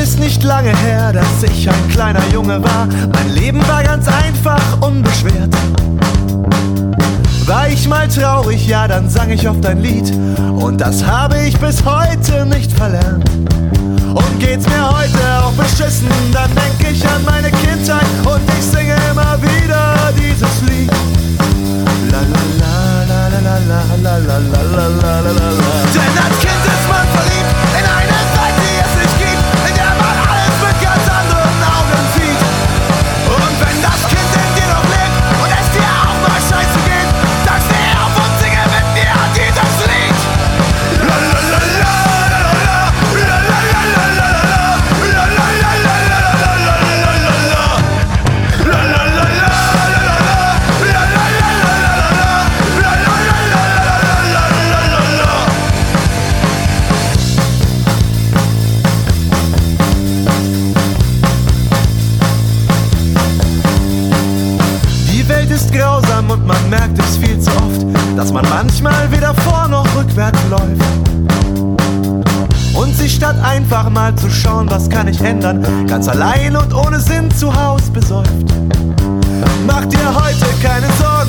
ist nicht lange her, dass ich ein kleiner Junge war. Mein Leben war ganz einfach, unbeschwert. War ich mal traurig, ja, dann sang ich oft ein Lied. Und das habe ich bis heute nicht verlernt. Und geht's mir heute auch beschissen, dann denk ich an meine Kindheit und ich singe immer wieder dieses Lied. La la la la la la la la la la la la la. Denn als Kind ist man verliebt in eine Welt, die es nicht gibt, in der man alles mit ganz anderen Augen sieht. Und wenn das Kind in dir noch lebt und es dir auch mal scheiße geht, dann steh auf und singe mit mir dieses Lied. La la la la la la la la la la la la la la la la la la. La la la la la la la la. Die Welt ist grausam und man merkt es viel zu oft, dass man manchmal weder vor noch rückwärts läuft. Und sich statt einfach mal zu schauen, was kann ich ändern, ganz allein und ohne Sinn zu Haus besäuft. Mach dir heute keine Sorgen,